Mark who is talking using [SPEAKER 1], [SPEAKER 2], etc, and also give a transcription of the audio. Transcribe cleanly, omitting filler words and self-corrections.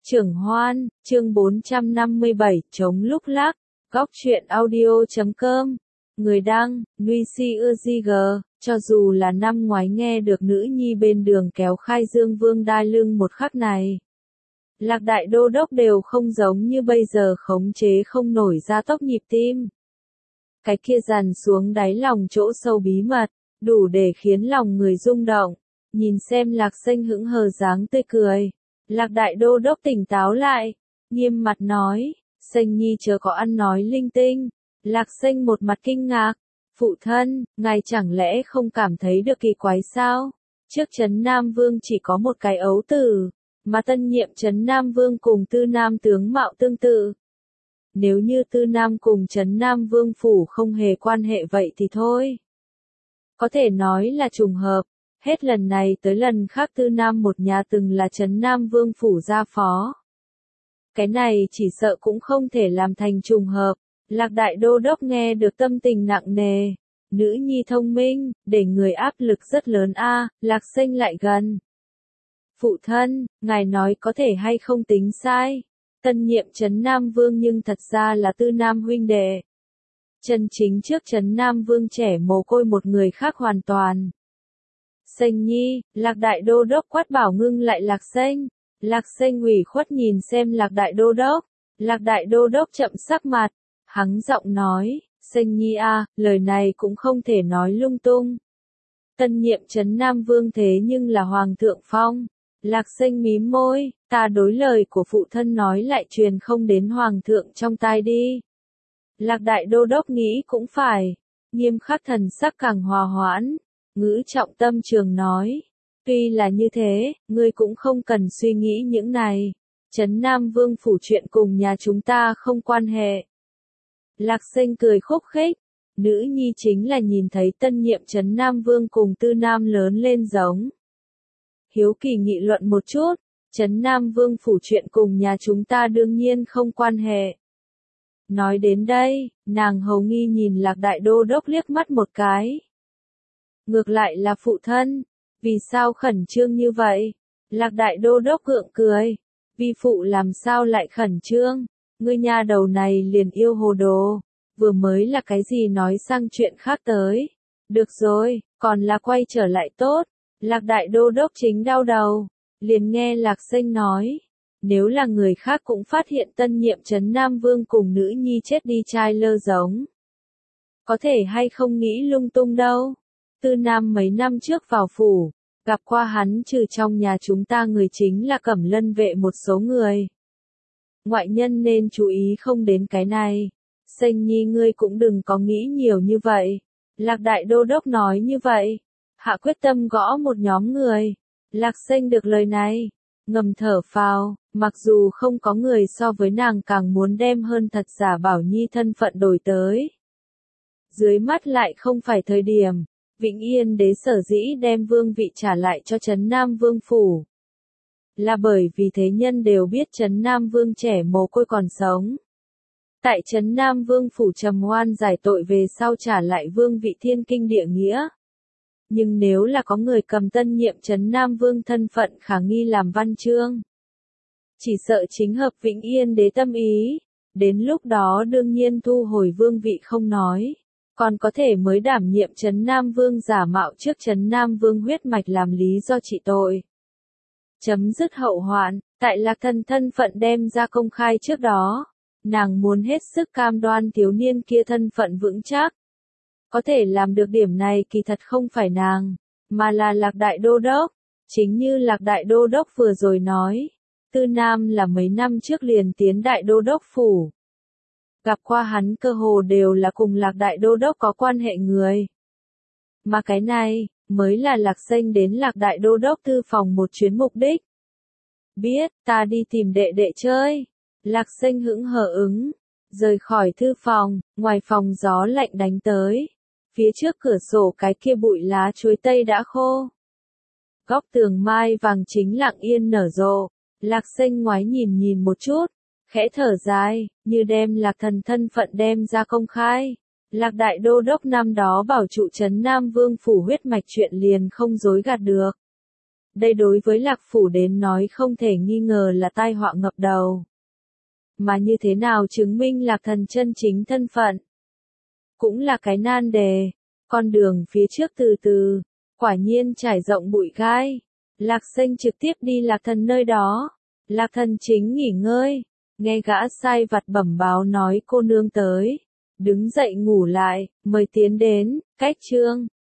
[SPEAKER 1] Trưởng Hoan, chương 457, chống lúc lắc, góc truyện audio.com. Người đăng, Nuisi Uzig, cho dù là năm ngoái nghe được nữ nhi bên đường kéo khai dương vương đai lưng một khắc này. Lạc đại đô đốc đều không giống như bây giờ khống chế không nổi ra tốc nhịp tim. Cái kia dằn xuống đáy lòng chỗ sâu bí mật, đủ để khiến lòng người rung động. Nhìn xem Lạc Xanh hững hờ dáng tươi cười. Lạc đại đô đốc tỉnh táo lại, nghiêm mặt nói, Xanh nhi chớ có ăn nói linh tinh. Lạc Xanh một mặt kinh ngạc, phụ thân, ngài chẳng lẽ không cảm thấy được kỳ quái sao? Trước Trấn Nam Vương chỉ có một cái ấu tử, mà tân nhiệm Trấn Nam Vương cùng Tư Nam tướng mạo tương tự. Nếu như Tư Nam cùng Trấn Nam Vương phủ không hề quan hệ vậy thì thôi. Có thể nói là trùng hợp. Hết lần này tới lần khác Tư Nam một nhà từng là Trấn Nam Vương phủ gia phó. Cái này chỉ sợ cũng không thể làm thành trùng hợp. Lạc đại đô đốc nghe được tâm tình nặng nề. Nữ nhi thông minh, để người áp lực rất lớn a. Lạc Xanh lại gần. Phụ thân, ngài nói có thể hay không tính sai. Tân nhiệm Trấn Nam Vương nhưng thật ra là Tư Nam huynh đệ. Chân chính trước Trấn Nam Vương trẻ mồ côi một người khác hoàn toàn. Xanh nhi, Lạc đại đô đốc quát bảo ngưng lại Lạc Xanh. Lạc Xanh ủy khuất nhìn xem Lạc đại đô đốc. Lạc đại đô đốc chậm sắc mặt, hắng giọng nói, Xanh nhi a, lời này cũng không thể nói lung tung. Tân nhiệm Trấn Nam Vương thế nhưng là Hoàng thượng phong. Lạc Xanh mím môi, ta đối lời của phụ thân nói lại truyền không đến Hoàng thượng trong tai đi. Lạc đại đô đốc nghĩ cũng phải, nghiêm khắc thần sắc càng hòa hoãn. Ngữ trọng tâm trường nói, tuy là như thế, ngươi cũng không cần suy nghĩ những này. Trấn Nam Vương phủ chuyện cùng nhà chúng ta không quan hệ. Lạc Xanh cười khúc khích, nữ nhi chính là nhìn thấy tân nhiệm Trấn Nam Vương cùng Tư Nam lớn lên giống. Hiếu kỳ nghị luận một chút, Trấn Nam Vương phủ chuyện cùng nhà chúng ta đương nhiên không quan hệ. Nói đến đây, nàng hầu nghi nhìn Lạc đại đô đốc liếc mắt một cái. Ngược lại là phụ thân, vì sao khẩn trương như vậy? Lạc đại đô đốc gượng cười, vi phụ làm sao lại khẩn trương? Ngươi nhà đầu này liền yêu hồ đồ, vừa mới là cái gì nói sang chuyện khác tới. Được rồi, còn là quay trở lại tốt. Lạc đại đô đốc chính đau đầu, liền nghe Lạc Xanh nói, nếu là người khác cũng phát hiện tân nhiệm Trấn Nam Vương cùng nữ nhi chết đi trai lơ giống. Có thể hay không nghĩ lung tung đâu. Tư Nam mấy năm trước vào phủ, gặp qua hắn trừ trong nhà chúng ta người chính là Cẩm Lân vệ một số người. Ngoại nhân nên chú ý không đến cái này. Xanh nhi ngươi cũng đừng có nghĩ nhiều như vậy. Lạc đại đô đốc nói như vậy. Hạ quyết tâm gõ một nhóm người. Lạc Xanh được lời này. Ngầm thở phào, mặc dù không có người so với nàng càng muốn đem hơn thật giả Bảo Nhi thân phận đổi tới. Dưới mắt lại không phải thời điểm. Vĩnh Yên đế sở dĩ đem vương vị trả lại cho Trấn Nam Vương phủ. Là bởi vì thế nhân đều biết Trấn Nam Vương trẻ mồ côi còn sống. Tại Trấn Nam Vương phủ trầm oan giải tội về sau trả lại vương vị thiên kinh địa nghĩa. Nhưng nếu là có người cầm tân nhiệm Trấn Nam Vương thân phận khả nghi làm văn chương. Chỉ sợ chính hợp Vĩnh Yên đế tâm ý. Đến lúc đó đương nhiên thu hồi vương vị không nói. Còn có thể mới đảm nhiệm Trấn Nam Vương giả mạo trước Trấn Nam Vương huyết mạch làm lý do trị tội. Chấm dứt hậu hoạn, tại Lạc Thần thân phận đem ra công khai trước đó. Nàng muốn hết sức cam đoan thiếu niên kia thân phận vững chắc. Có thể làm được điểm này kỳ thật không phải nàng, mà là Lạc đại đô đốc. Chính như Lạc đại đô đốc vừa rồi nói, Tư Nam là mấy năm trước liền tiến đại đô đốc phủ. Gặp qua hắn cơ hồ đều là cùng Lạc đại đô đốc có quan hệ người. Mà cái này, mới là Lạc Xanh đến Lạc đại đô đốc thư phòng một chuyến mục đích. Biết, ta đi tìm đệ đệ chơi. Lạc Xanh hững hờ ứng, rời khỏi thư phòng, ngoài phòng gió lạnh đánh tới. Phía trước cửa sổ cái kia bụi lá chuối tây đã khô. Góc tường mai vàng chính lặng yên nở rộ. Lạc Xanh ngoái nhìn một chút. Khẽ thở dài, như đem Lạc Thần thân phận đem ra công khai. Lạc đại đô đốc năm đó bảo trụ Trấn Nam Vương phủ huyết mạch chuyện liền không dối gạt được. Đây đối với Lạc Phủ đến nói không thể nghi ngờ là tai họa ngập đầu. Mà như thế nào chứng minh Lạc Thần chân chính thân phận? Cũng là cái nan đề. Con đường phía trước từ từ, quả nhiên trải rộng bụi gai. Lạc Sênh trực tiếp đi Lạc Thần nơi đó. Lạc Thần chính nghỉ ngơi, nghe gã sai vặt bẩm báo nói cô nương tới. Đứng dậy ngủ lại, mời tiến đến, cách trương.